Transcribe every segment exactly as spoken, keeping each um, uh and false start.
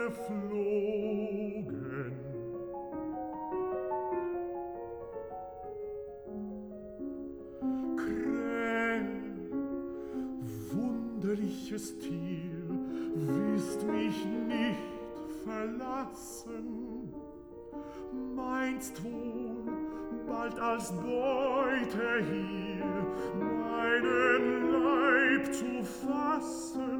geflogen. Krähe, wunderliches Tier, wirst mich nicht verlassen, meinst wohl, bald als Beute hier meinen Leib zu fassen.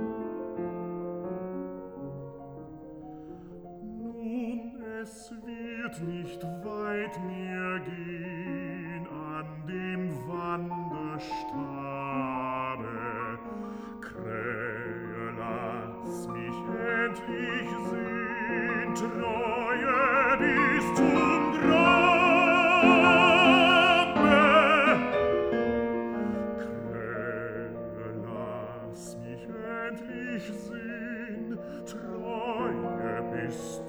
Nun, es wird nicht weit mehr gehen an dem Wanderstabe. Krähe, lass mich endlich sehen, Treue bis zum Grabe. Krähe, lass mich endlich sehen, Treue bis